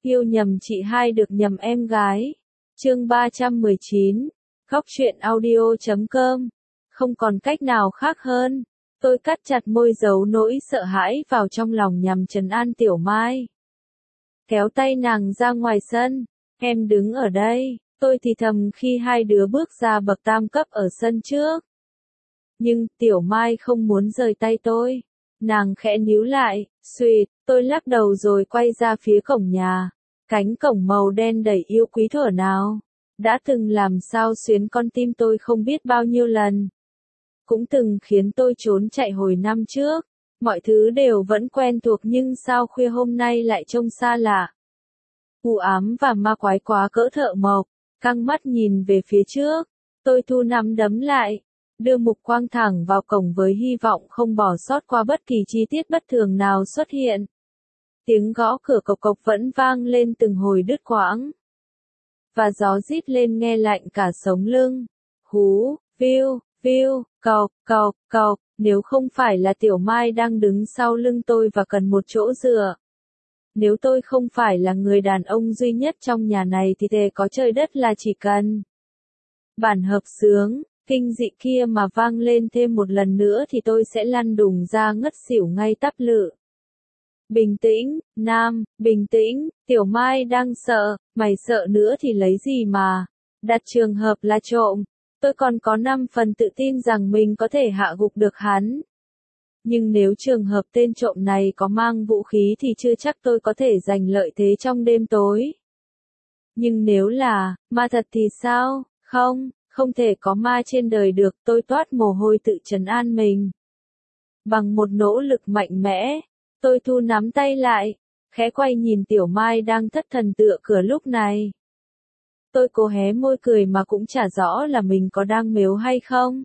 Yêu nhầm chị hai được nhầm em gái. Chương 319. Góc truyện audio.com. Không còn cách nào khác hơn. Tôi cắt chặt môi giấu nỗi sợ hãi vào trong lòng nhằm trấn an Tiểu Mai. Kéo tay nàng ra ngoài sân. Em đứng ở đây. Tôi thì thầm khi hai đứa bước ra bậc tam cấp ở sân trước. Nhưng Tiểu Mai không muốn rời tay tôi. Nàng khẽ níu lại, xuỵt, tôi lắc đầu rồi quay ra phía cổng nhà. Cánh cổng màu đen đầy yêu quý thuở nào. Đã từng làm sao xuyến con tim tôi không biết bao nhiêu lần. Cũng từng khiến tôi trốn chạy hồi năm trước. Mọi thứ đều vẫn quen thuộc nhưng sao khuya hôm nay lại trông xa lạ. U ám và ma quái quá cỡ Thợ Mộc. Căng mắt nhìn về phía trước. Tôi thu nắm đấm lại. Đưa mục quang thẳng vào cổng với hy vọng không bỏ sót qua bất kỳ chi tiết bất thường nào xuất hiện. Tiếng gõ cửa cộc cộc vẫn vang lên từng hồi đứt quãng. Và gió rít lên nghe lạnh cả sống lưng. Hú, viu, viu, cộc, cộc, cộc, nếu không phải là Tiểu Mai đang đứng sau lưng tôi và cần một chỗ dựa. Nếu tôi không phải là người đàn ông duy nhất trong nhà này thì thề có trời đất là chỉ cần bản hợp xướng, kinh dị kia mà vang lên thêm một lần nữa thì tôi sẽ lăn đùng ra ngất xỉu ngay tắp lự. Bình tĩnh, Nam, bình tĩnh, Tiểu Mai đang sợ, mày sợ nữa thì lấy gì mà. Đặt trường hợp là trộm, tôi còn có 5 phần tự tin rằng mình có thể hạ gục được hắn. Nhưng nếu trường hợp tên trộm này có mang vũ khí thì chưa chắc tôi có thể giành lợi thế trong đêm tối. Nhưng nếu là ma thật thì sao? Không thể có ma trên đời được, tôi toát mồ hôi tự trấn an mình. Bằng một nỗ lực mạnh mẽ, tôi thu nắm tay lại, khẽ quay nhìn Tiểu Mai đang thất thần tựa cửa lúc này. Tôi cố hé môi cười mà cũng chả rõ là mình có đang mếu hay không.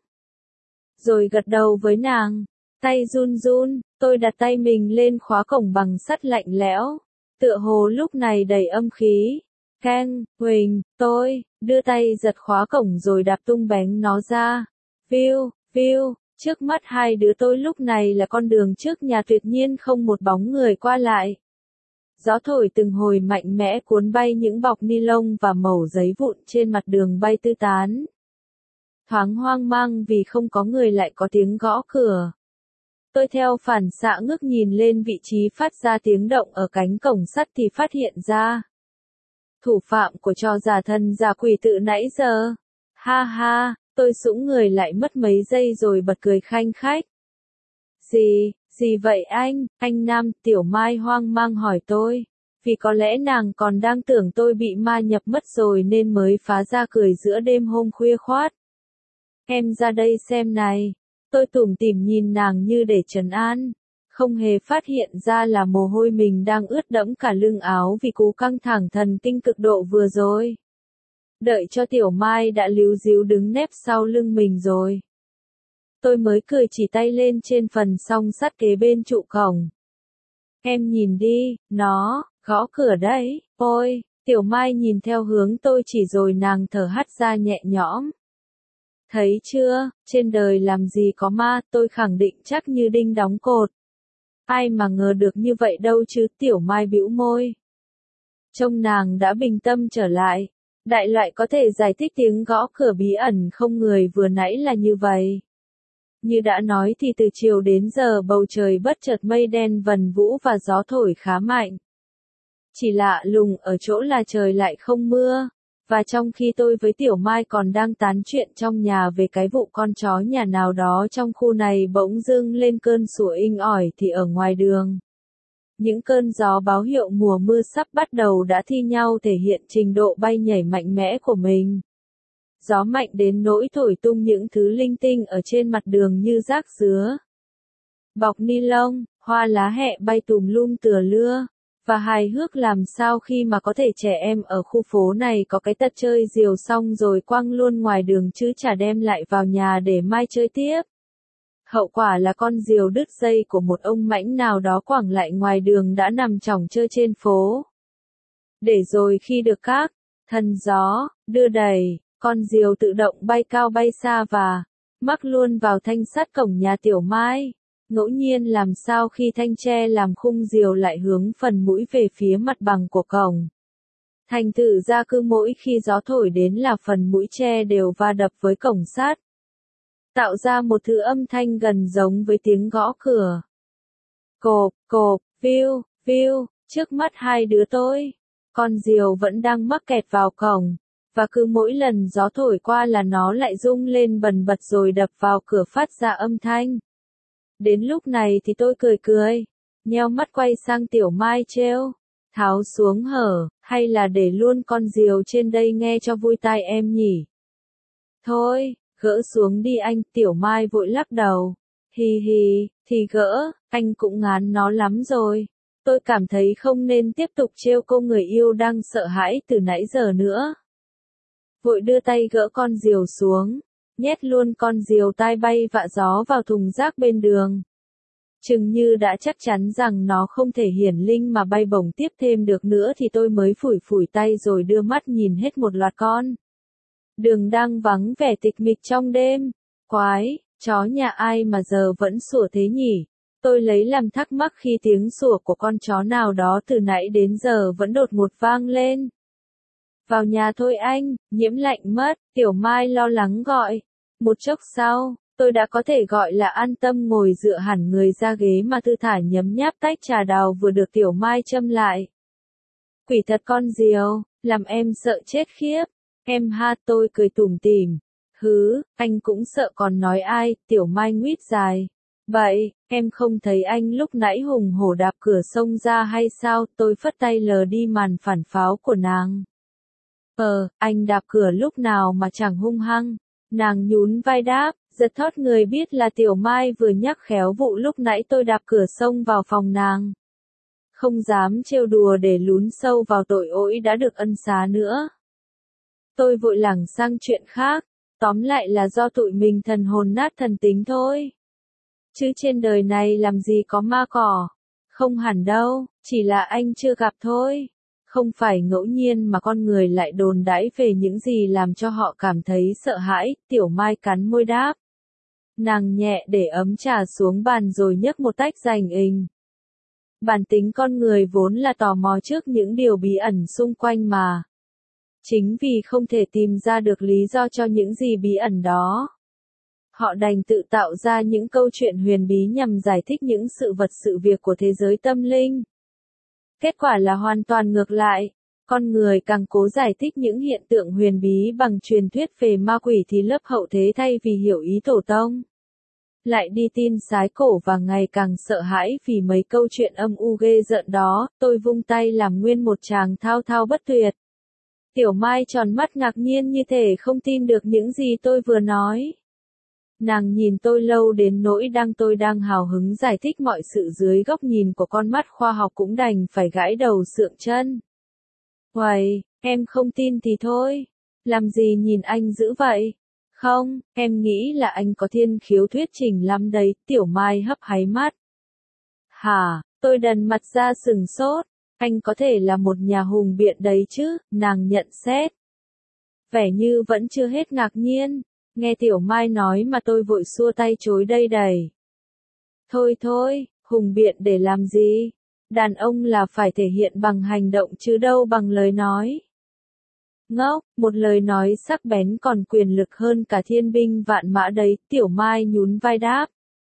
Rồi gật đầu với nàng, tay run run, tôi đặt tay mình lên khóa cổng bằng sắt lạnh lẽo, tựa hồ lúc này đầy âm khí. Keng, Huỳnh, tôi đưa tay giật khóa cổng rồi đạp tung bánh nó ra. Viu, viu, trước mắt hai đứa tôi lúc này là con đường trước nhà tuyệt nhiên không một bóng người qua lại. Gió thổi từng hồi mạnh mẽ cuốn bay những bọc ni lông và mẩu giấy vụn trên mặt đường bay tứ tán. Thoáng hoang mang vì không có người lại có tiếng gõ cửa. Tôi theo phản xạ ngước nhìn lên vị trí phát ra tiếng động ở cánh cổng sắt thì phát hiện ra. Thủ phạm của trò giả thần giả quỷ tự nãy giờ. Ha ha, tôi sũng người lại mất mấy giây rồi bật cười khanh khách. Gì vậy anh Nam? Tiểu Mai hoang mang hỏi tôi. Vì có lẽ nàng còn đang tưởng tôi bị ma nhập mất rồi nên mới phá ra cười giữa đêm hôm khuya khoát. Em ra đây xem này. Tôi tủm tỉm nhìn nàng như để trấn an. Không hề phát hiện ra là mồ hôi mình đang ướt đẫm cả lưng áo vì cú căng thẳng thần kinh cực độ vừa rồi. Đợi cho Tiểu Mai đã líu díu đứng nép sau lưng mình rồi. Tôi mới cười chỉ tay lên trên phần song sắt kế bên trụ cổng. Em nhìn đi, nó gõ cửa đấy. Ôi, Tiểu Mai nhìn theo hướng tôi chỉ rồi nàng thở hắt ra nhẹ nhõm. Thấy chưa, trên đời làm gì có ma, tôi khẳng định chắc như đinh đóng cột. Ai mà ngờ được như vậy đâu chứ, Tiểu Mai bĩu môi. Trông nàng đã bình tâm trở lại. Đại loại có thể giải thích tiếng gõ cửa bí ẩn không người vừa nãy là như vậy. Như đã nói thì từ chiều đến giờ bầu trời bất chợt mây đen vần vũ và gió thổi khá mạnh. Chỉ lạ lùng ở chỗ là trời lại không mưa. Và trong khi tôi với Tiểu Mai còn đang tán chuyện trong nhà về cái vụ con chó nhà nào đó trong khu này bỗng dưng lên cơn sủa inh ỏi thì ở ngoài đường. Những cơn gió báo hiệu mùa mưa sắp bắt đầu đã thi nhau thể hiện trình độ bay nhảy mạnh mẽ của mình. Gió mạnh đến nỗi thổi tung những thứ linh tinh ở trên mặt đường như rác dứa. Bọc ni lông, hoa lá hẹ bay tùm lum tựa lưa. Và hài hước làm sao khi mà có thể trẻ em ở khu phố này có cái tật chơi diều xong rồi quăng luôn ngoài đường chứ chả đem lại vào nhà để mai chơi tiếp. Hậu quả là con diều đứt dây của một ông mãnh nào đó quẳng lại ngoài đường đã nằm chỏng chơi trên phố. Để rồi khi được các thần gió đưa đẩy, con diều tự động bay cao bay xa và mắc luôn vào thanh sắt cổng nhà Tiểu Mai. ngẫu nhiên làm sao khi thanh tre làm khung diều lại hướng phần mũi về phía mặt bằng của cổng. Thành thử ra cứ mỗi khi gió thổi đến là phần mũi tre đều va đập với cổng sắt, tạo ra một thứ âm thanh gần giống với tiếng gõ cửa. Cộp, cộp, viu, viu, trước mắt hai đứa tôi, con diều vẫn đang mắc kẹt vào cổng, và cứ mỗi lần gió thổi qua là nó lại rung lên bần bật rồi đập vào cửa phát ra âm thanh. Đến lúc này thì tôi cười cười, nheo mắt quay sang Tiểu Mai trêu, tháo xuống hở, hay là để luôn con diều trên đây nghe cho vui tai em nhỉ? Thôi, gỡ xuống đi anh, Tiểu Mai vội lắc đầu. Hì hì, thì gỡ, anh cũng ngán nó lắm rồi. Tôi cảm thấy không nên tiếp tục trêu cô người yêu đang sợ hãi từ nãy giờ nữa. Vội đưa tay gỡ con diều xuống, nhét luôn con diều tai bay vạ gió vào thùng rác bên đường. Chừng như đã chắc chắn rằng nó không thể hiển linh mà bay bổng tiếp thêm được nữa thì tôi mới phủi phủi tay rồi đưa mắt nhìn hết một loạt con. Đường đang vắng vẻ tịch mịch trong đêm. Quái, chó nhà ai mà giờ vẫn sủa thế nhỉ? Tôi lấy làm thắc mắc khi tiếng sủa của con chó nào đó từ nãy đến giờ vẫn đột ngột vang lên. Vào nhà thôi anh, nhiễm lạnh mất, Tiểu Mai lo lắng gọi. Một chốc sau, tôi đã có thể gọi là an tâm ngồi dựa hẳn người ra ghế mà thư thả nhấm nháp tách trà đào vừa được Tiểu Mai châm lại. Quỷ thật con diều, làm em sợ chết khiếp. Em ha, tôi cười tủm tỉm. Hứ, anh cũng sợ còn nói ai, Tiểu Mai nguýt dài. Vậy, em không thấy anh lúc nãy hùng hổ đạp cửa xông ra hay sao? Tôi phất tay lờ đi màn phản pháo của nàng. Anh đạp cửa lúc nào mà chẳng hung hăng. Nàng nhún vai đáp, giật thót người biết là Tiểu Mai vừa nhắc khéo vụ lúc nãy tôi đạp cửa xông vào phòng nàng. Không dám trêu đùa để lún sâu vào tội lỗi đã được ân xá nữa. Tôi vội lảng sang chuyện khác, tóm lại là do tụi mình thần hồn nát thần tính thôi. Chứ trên đời này làm gì có ma cỏ. Không hẳn đâu, chỉ là anh chưa gặp thôi. Không phải ngẫu nhiên mà con người lại đồn đãi về những gì làm cho họ cảm thấy sợ hãi, Tiểu Mai cắn môi đáp. Nàng nhẹ để ấm trà xuống bàn rồi nhấc một tách dành ình. Bản tính con người vốn là tò mò trước những điều bí ẩn xung quanh mà. Chính vì không thể tìm ra được lý do cho những gì bí ẩn đó. Họ đành tự tạo ra những câu chuyện huyền bí nhằm giải thích những sự vật sự việc của thế giới tâm linh. Kết quả là hoàn toàn ngược lại. Con người càng cố giải thích những hiện tượng huyền bí bằng truyền thuyết về ma quỷ thì lớp hậu thế thay vì hiểu ý tổ tông, lại đi tin sái cổ và ngày càng sợ hãi vì mấy câu chuyện âm u ghê rợn đó. Tôi vung tay làm nguyên một tràng thao thao bất tuyệt. Tiểu Mai tròn mắt ngạc nhiên như thể không tin được những gì tôi vừa nói. Nàng nhìn tôi lâu đến nỗi tôi đang hào hứng giải thích mọi sự dưới góc nhìn của con mắt khoa học cũng đành phải gãi đầu sượng chân. Uầy, em không tin thì thôi. Làm gì nhìn anh dữ vậy? Không, em nghĩ là anh có thiên khiếu thuyết trình lắm đấy, Tiểu Mai hấp háy mắt. Hả, tôi đần mặt ra sừng sốt. Anh có thể là một nhà hùng biện đấy chứ, nàng nhận xét. Vẻ như vẫn chưa hết ngạc nhiên. Nghe Tiểu Mai nói mà tôi vội xua tay chối đây đầy. Thôi thôi, hùng biện để làm gì? Đàn ông là phải thể hiện bằng hành động chứ đâu bằng lời nói. Ngốc, một lời nói sắc bén còn quyền lực hơn cả thiên binh vạn mã đấy, Tiểu Mai nhún vai đáp.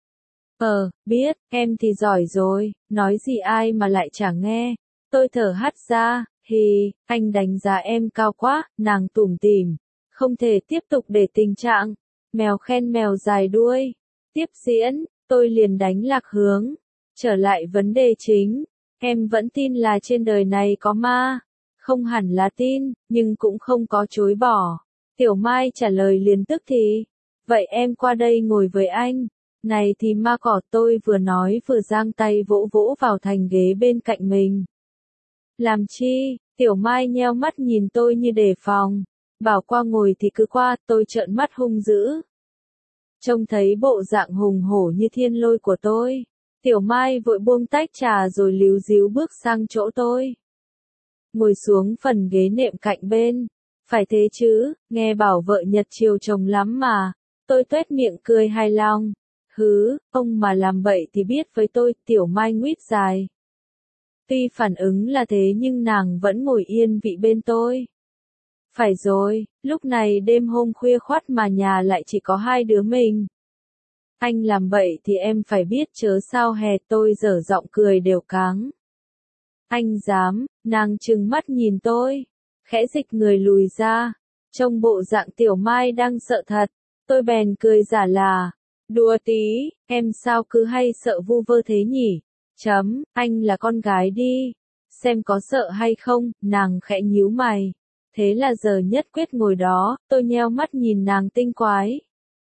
Biết, em thì giỏi rồi, nói gì ai mà lại chẳng nghe. Tôi thở hắt ra, anh đánh giá em cao quá, nàng tủm tỉm. Không thể tiếp tục để tình trạng mèo khen mèo dài đuôi tiếp diễn, tôi liền đánh lạc hướng, trở lại vấn đề chính. Em vẫn tin là trên đời này có ma? Không hẳn là tin, nhưng cũng không có chối bỏ. Tiểu Mai trả lời liền tức thì. Vậy em qua đây ngồi với anh. Này thì ma cỏ, tôi vừa nói vừa giang tay vỗ vỗ vào thành ghế bên cạnh mình. Làm chi? Tiểu Mai nheo mắt nhìn tôi như đề phòng. Bảo qua ngồi thì cứ qua, tôi trợn mắt hung dữ. Trông thấy bộ dạng hùng hổ như thiên lôi của tôi, Tiểu Mai vội buông tách trà rồi líu díu bước sang chỗ tôi. Ngồi xuống phần ghế nệm cạnh bên. Phải thế chứ, nghe bảo vợ Nhật chiều chồng lắm mà. Tôi tuét miệng cười hài lòng. Hứ, ông mà làm bậy thì biết với tôi, Tiểu Mai nguyết dài. Tuy phản ứng là thế nhưng nàng vẫn ngồi yên vị bên tôi. Phải rồi, lúc này đêm hôm khuya khoắt mà nhà lại chỉ có hai đứa mình. Anh làm bậy thì em phải biết chớ sao hè, tôi dở giọng cười đều cáng. Anh dám, nàng trừng mắt nhìn tôi, khẽ dịch người lùi ra, trông bộ dạng Tiểu Mai đang sợ thật, tôi bèn cười giả là, đùa tí, em sao cứ hay sợ vu vơ thế nhỉ, anh là con gái đi, xem có sợ hay không, nàng khẽ nhíu mày, thế là giờ nhất quyết ngồi đó, tôi nheo mắt nhìn nàng tinh quái.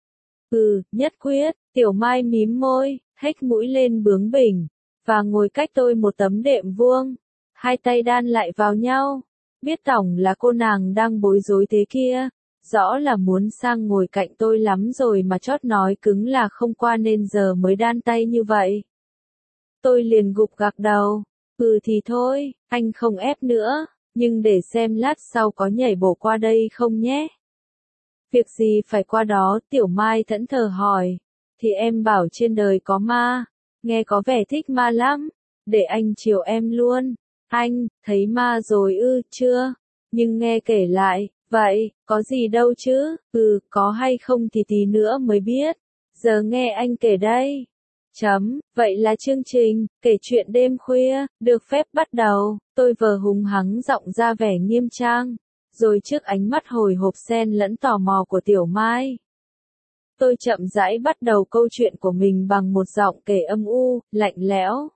Nhất quyết, Tiểu Mai mím môi, hếch mũi lên bướng bỉnh, và ngồi cách tôi một tấm đệm vuông, hai tay đan lại vào nhau, biết tổng là cô nàng đang bối rối thế kia, rõ là muốn sang ngồi cạnh tôi lắm rồi mà chót nói cứng là không qua nên giờ mới đan tay như vậy. Tôi liền gục gặc đầu, thì thôi, anh không ép nữa, nhưng để xem lát sau có nhảy bổ qua đây không nhé. Việc gì phải qua đó, Tiểu Mai thẫn thờ hỏi, thì em bảo trên đời có ma, nghe có vẻ thích ma lắm, để anh chiều em luôn. Anh, thấy ma rồi chưa? Nhưng nghe kể lại, vậy, có gì đâu chứ, có hay không thì tí nữa mới biết, giờ nghe anh kể đây. Vậy là chương trình, kể chuyện đêm khuya, được phép bắt đầu, tôi vờ hùng hắng giọng ra vẻ nghiêm trang, rồi trước ánh mắt hồi hộp xen lẫn tò mò của Tiểu Mai. Tôi chậm rãi bắt đầu câu chuyện của mình bằng một giọng kể âm u, lạnh lẽo.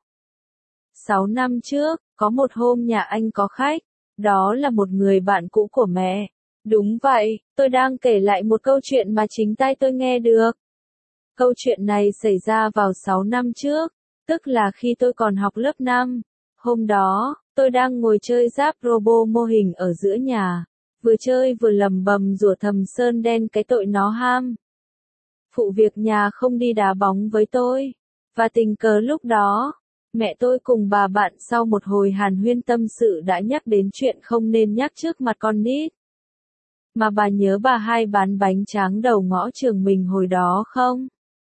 6 năm trước, có một hôm nhà anh có khách, đó là một người bạn cũ của mẹ. Đúng vậy, tôi đang kể lại một câu chuyện mà chính tai tôi nghe được. Câu chuyện này xảy ra vào 6 năm trước, tức là khi tôi còn học lớp 5. Hôm đó, tôi đang ngồi chơi giáp robot mô hình ở giữa nhà, vừa chơi vừa lầm bầm rủa thầm Sơn Đen cái tội nó ham. Phụ việc nhà không đi đá bóng với tôi, và tình cờ lúc đó, mẹ tôi cùng bà bạn sau một hồi hàn huyên tâm sự đã nhắc đến chuyện không nên nhắc trước mặt con nít. Mà bà nhớ bà Hai bán bánh tráng đầu ngõ trường mình hồi đó không?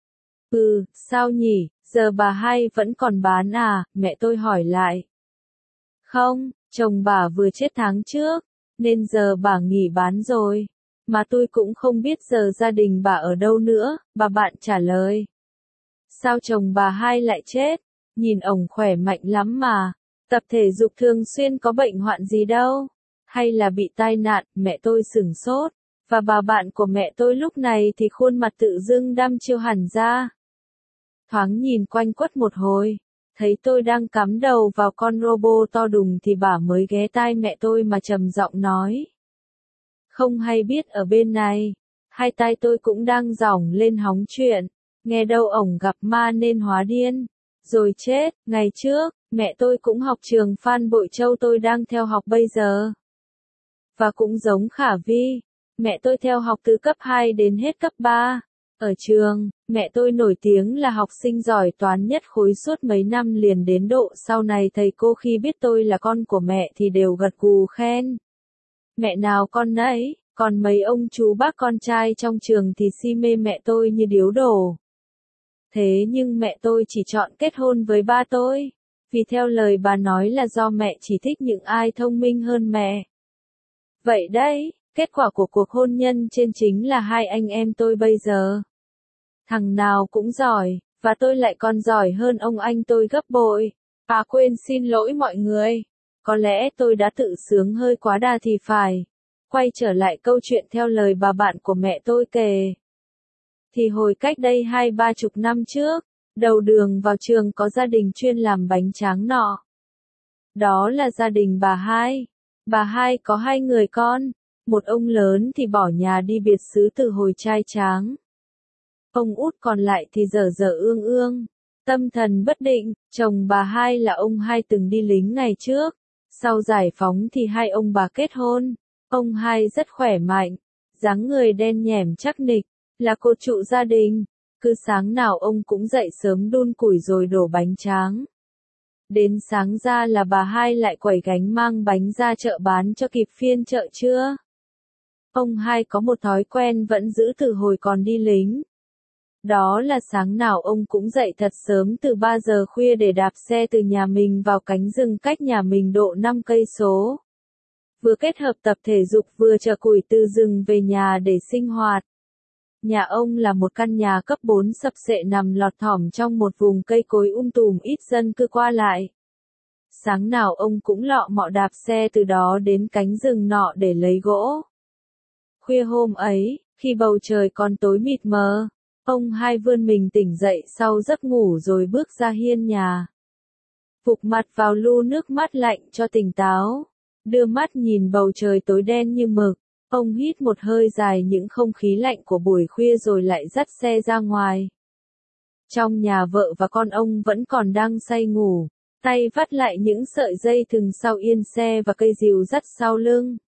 Sao nhỉ, giờ bà Hai vẫn còn bán à, mẹ tôi hỏi lại. Không, chồng bà vừa chết tháng trước, nên giờ bà nghỉ bán rồi. Mà tôi cũng không biết giờ gia đình bà ở đâu nữa, bà bạn trả lời. Sao chồng bà Hai lại chết? Nhìn ổng khỏe mạnh lắm mà. Tập thể dục thường xuyên có bệnh hoạn gì đâu. Hay là bị tai nạn, mẹ tôi sửng sốt. Và bà bạn của mẹ tôi lúc này thì khuôn mặt tự dưng đăm chiêu hẳn ra. Thoáng nhìn quanh quất một hồi, thấy tôi đang cắm đầu vào con robot to đùng thì bà mới ghé tai mẹ tôi mà trầm giọng nói. Không hay biết ở bên này, hai tai tôi cũng đang giỏng lên hóng chuyện, nghe đâu ổng gặp ma nên hóa điên, rồi chết. Ngày trước, mẹ tôi cũng học trường Phan Bội Châu tôi đang theo học bây giờ. Và cũng giống Khả Vi, mẹ tôi theo học từ cấp 2 đến hết cấp 3. Ở trường, mẹ tôi nổi tiếng là học sinh giỏi toán nhất khối suốt mấy năm liền đến độ sau này thầy cô khi biết tôi là con của mẹ thì đều gật gù khen. Mẹ nào con nấy, còn mấy ông chú bác con trai trong trường thì si mê mẹ tôi như điếu đổ. Thế nhưng mẹ tôi chỉ chọn kết hôn với ba tôi, vì theo lời bà nói là do mẹ chỉ thích những ai thông minh hơn mẹ. Vậy đấy, kết quả của cuộc hôn nhân trên chính là hai anh em tôi bây giờ. Thằng nào cũng giỏi, và tôi lại còn giỏi hơn ông anh tôi gấp bội. Quên xin lỗi mọi người. Có lẽ tôi đã tự sướng hơi quá đà thì phải. Quay trở lại câu chuyện theo lời bà bạn của mẹ tôi kể. Thì hồi cách đây 20-30 năm trước, đầu đường vào trường có gia đình chuyên làm bánh tráng nọ. Đó là gia đình bà Hai. Bà Hai có 2 người con, một ông lớn thì bỏ nhà đi biệt xứ từ hồi trai tráng. Ông út còn lại thì dở dở ương ương, tâm thần bất định. Chồng bà Hai là ông Hai từng đi lính ngày trước, sau giải phóng thì hai ông bà kết hôn. Ông Hai rất khỏe mạnh, dáng người đen nhẻm chắc nịch, là cột trụ gia đình. Cứ sáng nào ông cũng dậy sớm đun củi rồi đổ bánh tráng. Đến sáng ra là bà Hai lại quẩy gánh mang bánh ra chợ bán cho kịp phiên chợ trưa. Ông Hai có một thói quen vẫn giữ từ hồi còn đi lính. Đó là sáng nào ông cũng dậy thật sớm từ 3 giờ khuya để đạp xe từ nhà mình vào cánh rừng cách nhà mình độ 5 cây số. Vừa kết hợp tập thể dục vừa chở củi từ rừng về nhà để sinh hoạt. Nhà ông là một căn nhà cấp 4 sập xệ nằm lọt thỏm trong một vùng cây cối tùm ít dân cư qua lại. Sáng nào ông cũng lọ mọ đạp xe từ đó đến cánh rừng nọ để lấy gỗ. Khuya hôm ấy, khi bầu trời còn tối mịt mờ, ông Hai vươn mình tỉnh dậy sau giấc ngủ rồi bước ra hiên nhà. Vụt mặt vào lu nước mát lạnh cho tỉnh táo. Đưa mắt nhìn bầu trời tối đen như mực, ông hít một hơi dài những không khí lạnh của buổi khuya rồi lại dắt xe ra ngoài. Trong nhà vợ và con ông vẫn còn đang say ngủ, tay vắt lại những sợi dây thừng sau yên xe và cây rìu dắt sau lưng.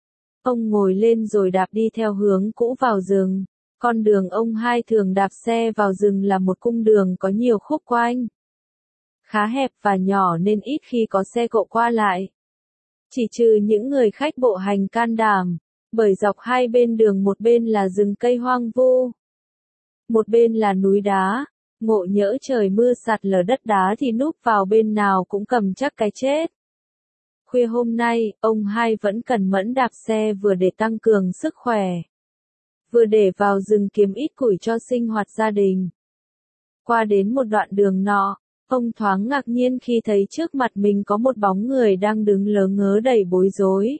Ông ngồi lên rồi đạp đi theo hướng cũ vào rừng. Con đường ông Hai thường đạp xe vào rừng là một cung đường có nhiều khúc quanh. Khá hẹp và nhỏ nên ít khi có xe cộ qua lại. Chỉ trừ những người khách bộ hành can đảm, bởi dọc hai bên đường một bên là rừng cây hoang vu. Một bên là núi đá, ngộ nhỡ trời mưa sạt lở đất đá thì núp vào bên nào cũng cầm chắc cái chết. Khuya hôm nay, ông Hai vẫn cẩn mẫn đạp xe vừa để tăng cường sức khỏe, vừa để vào rừng kiếm ít củi cho sinh hoạt gia đình. Qua đến một đoạn đường nọ, ông thoáng ngạc nhiên khi thấy trước mặt mình có một bóng người đang đứng lớ ngớ đầy bối rối.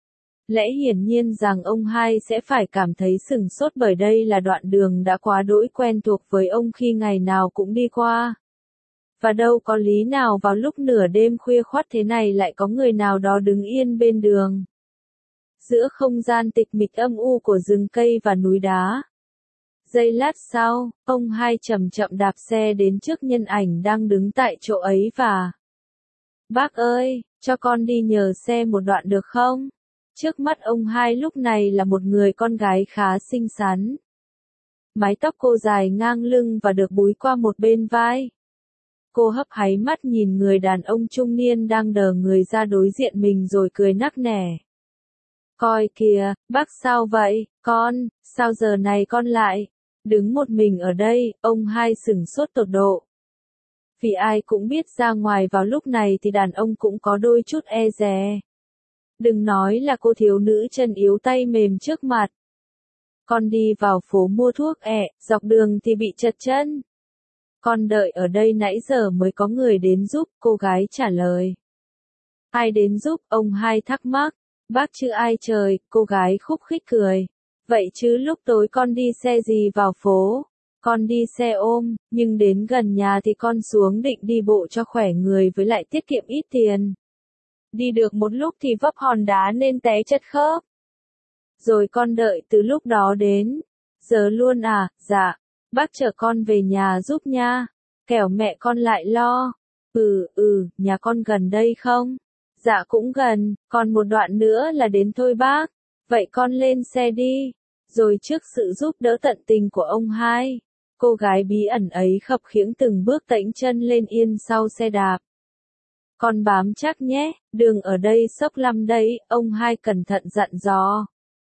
Lẽ hiển nhiên rằng ông Hai sẽ phải cảm thấy sửng sốt bởi đây là đoạn đường đã quá đỗi quen thuộc với ông khi ngày nào cũng đi qua. Và đâu có lý nào vào lúc nửa đêm khuya khoắt thế này lại có người nào đó đứng yên bên đường. Giữa không gian tịch mịch âm u của rừng cây và núi đá. Giây lát sau, ông Hai chậm chậm đạp xe đến trước nhân ảnh đang đứng tại chỗ ấy và: "Bác ơi, cho con đi nhờ xe một đoạn được không?" Trước mắt ông Hai lúc này là một người con gái khá xinh xắn. Mái tóc cô dài ngang lưng và được búi qua một bên vai. Cô hấp háy mắt nhìn người đàn ông trung niên đang đờ người ra đối diện mình rồi cười nắc nẻ. "Coi kìa, bác sao vậy, con, sao giờ này con lại đứng một mình ở đây?" Ông Hai sửng sốt tột độ. Vì ai cũng biết ra ngoài vào lúc này thì đàn ông cũng có đôi chút e dè. Đừng nói là cô thiếu nữ chân yếu tay mềm trước mặt. "Con đi vào phố mua thuốc dọc đường thì bị trật chân. Con đợi ở đây nãy giờ mới có người đến giúp," cô gái trả lời. "Ai đến giúp?" ông Hai thắc mắc. "Bác chứ ai trời," cô gái khúc khích cười. "Vậy chứ lúc tối con đi xe gì vào phố?" "Con đi xe ôm, nhưng đến gần nhà thì con xuống định đi bộ cho khỏe người với lại tiết kiệm ít tiền. Đi được một lúc thì vấp hòn đá nên té chật khớp. Rồi con đợi từ lúc đó đến giờ luôn à?" "Dạ, bác chở con về nhà giúp nha, kẻo mẹ con lại lo." Nhà con gần đây không?" "Dạ cũng gần, còn một đoạn nữa là đến thôi bác." "Vậy con lên xe đi." Rồi trước sự giúp đỡ tận tình của ông Hai, cô gái bí ẩn ấy khập khiễng từng bước tễnh chân lên yên sau xe đạp. "Con bám chắc nhé, đường ở đây xốc lắm đấy," ông Hai cẩn thận dặn dò.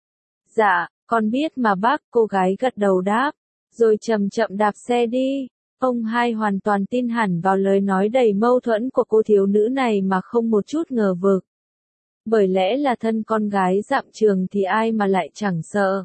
"Dạ, con biết mà bác," cô gái gật đầu đáp, rồi chậm chậm đạp xe đi. Ông Hai hoàn toàn tin hẳn vào lời nói đầy mâu thuẫn của cô thiếu nữ này mà không một chút ngờ vực. Bởi lẽ là thân con gái dạm trường thì ai mà lại chẳng sợ.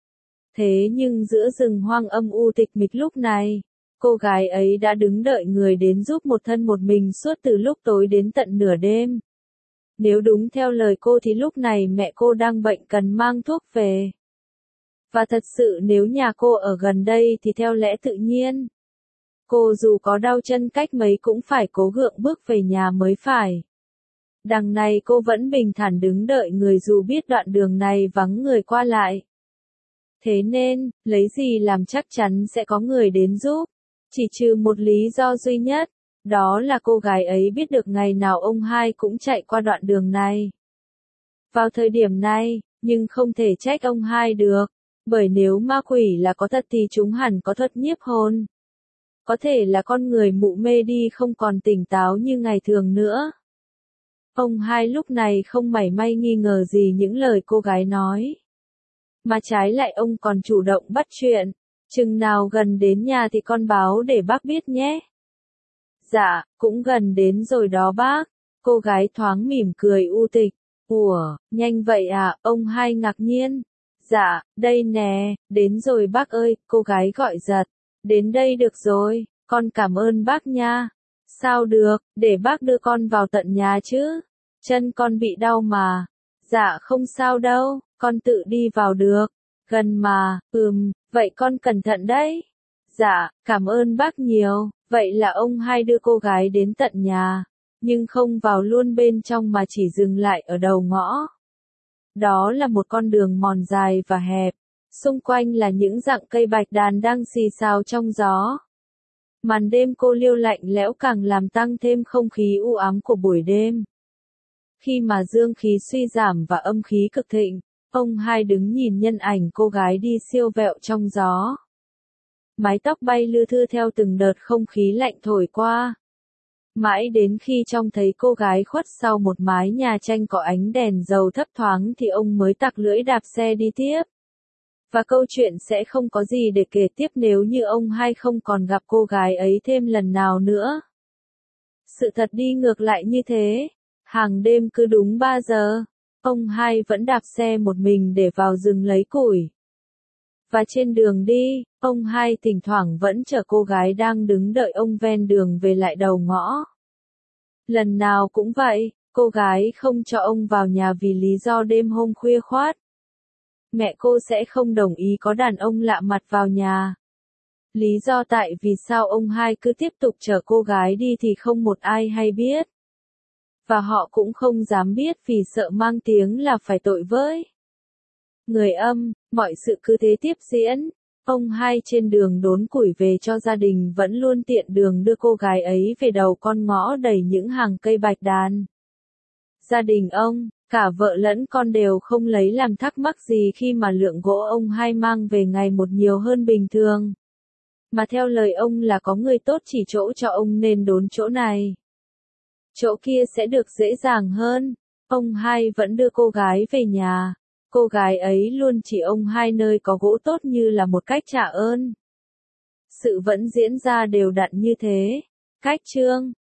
Thế nhưng giữa rừng hoang âm u tịch mịch lúc này, cô gái ấy đã đứng đợi người đến giúp một thân một mình suốt từ lúc tối đến tận nửa đêm. Nếu đúng theo lời cô thì lúc này mẹ cô đang bệnh cần mang thuốc về. Và thật sự nếu nhà cô ở gần đây thì theo lẽ tự nhiên, cô dù có đau chân cách mấy cũng phải cố gượng bước về nhà mới phải. Đằng này cô vẫn bình thản đứng đợi người dù biết đoạn đường này vắng người qua lại. Thế nên, lấy gì làm chắc chắn sẽ có người đến giúp. Chỉ trừ một lý do duy nhất, đó là cô gái ấy biết được ngày nào ông Hai cũng chạy qua đoạn đường này. Vào thời điểm này, nhưng không thể trách ông Hai được, bởi nếu ma quỷ là có thật thì chúng hẳn có thuật nhiếp hồn. Có thể là con người mụ mê đi không còn tỉnh táo như ngày thường nữa. Ông Hai lúc này không mảy may nghi ngờ gì những lời cô gái nói. Mà trái lại ông còn chủ động bắt chuyện, Chừng nào gần đến nhà thì con báo để bác biết nhé. Dạ, cũng gần đến rồi đó bác. Cô gái thoáng mỉm cười u tịch. Ủa, nhanh vậy à, ông hai ngạc nhiên. Dạ, đây nè, đến rồi bác ơi, cô gái gọi giật. Đến đây được rồi, con cảm ơn bác nha. Sao được, để bác đưa con vào tận nhà chứ. Chân con bị đau mà. Dạ không sao đâu, con tự đi vào được. Gần mà, vậy con cẩn thận đấy. Dạ, cảm ơn bác nhiều. Vậy là ông hai đưa cô gái đến tận nhà, nhưng không vào luôn bên trong mà chỉ dừng lại ở đầu ngõ. Đó là một con đường mòn dài và hẹp, xung quanh là những rặng cây bạch đàn đang xì xào trong gió. Màn đêm cô liêu lạnh lẽo càng làm tăng thêm không khí u ám của buổi đêm. Khi mà dương khí suy giảm và âm khí cực thịnh, ông hai đứng nhìn nhân ảnh cô gái đi siêu vẹo trong gió. Mái tóc bay lưa thưa theo từng đợt không khí lạnh thổi qua. Mãi đến khi trông thấy cô gái khuất sau một mái nhà tranh có ánh đèn dầu thấp thoáng thì ông mới tặc lưỡi đạp xe đi tiếp. Và câu chuyện sẽ không có gì để kể tiếp nếu như ông hai không còn gặp cô gái ấy thêm lần nào nữa. Sự thật đi ngược lại như thế. Hàng đêm cứ đúng 3 giờ, ông hai vẫn đạp xe một mình để vào rừng lấy củi. Và trên đường đi, ông hai thỉnh thoảng vẫn chở cô gái đang đứng đợi ông ven đường về lại đầu ngõ. Lần nào cũng vậy, cô gái không cho ông vào nhà vì lý do đêm hôm khuya khoắt. Mẹ cô sẽ không đồng ý có đàn ông lạ mặt vào nhà. Lý do tại vì sao ông hai cứ tiếp tục chở cô gái đi thì không một ai hay biết. Và họ cũng không dám biết vì sợ mang tiếng là phải tội với người âm, mọi sự cứ thế tiếp diễn. Ông hai trên đường đốn củi về cho gia đình vẫn luôn tiện đường đưa cô gái ấy về đầu con ngõ đầy những hàng cây bạch đàn. Gia đình ông, cả vợ lẫn con đều không lấy làm thắc mắc gì khi mà lượng gỗ ông hai mang về ngày một nhiều hơn bình thường. Mà theo lời ông là có người tốt chỉ chỗ cho ông nên đốn chỗ này. Chỗ kia sẽ được dễ dàng hơn. Ông hai vẫn đưa cô gái về nhà. Cô gái ấy luôn chỉ ông hai nơi có gỗ tốt như là một cách trả ơn. Sự vẫn diễn ra đều đặn như thế. Cách chương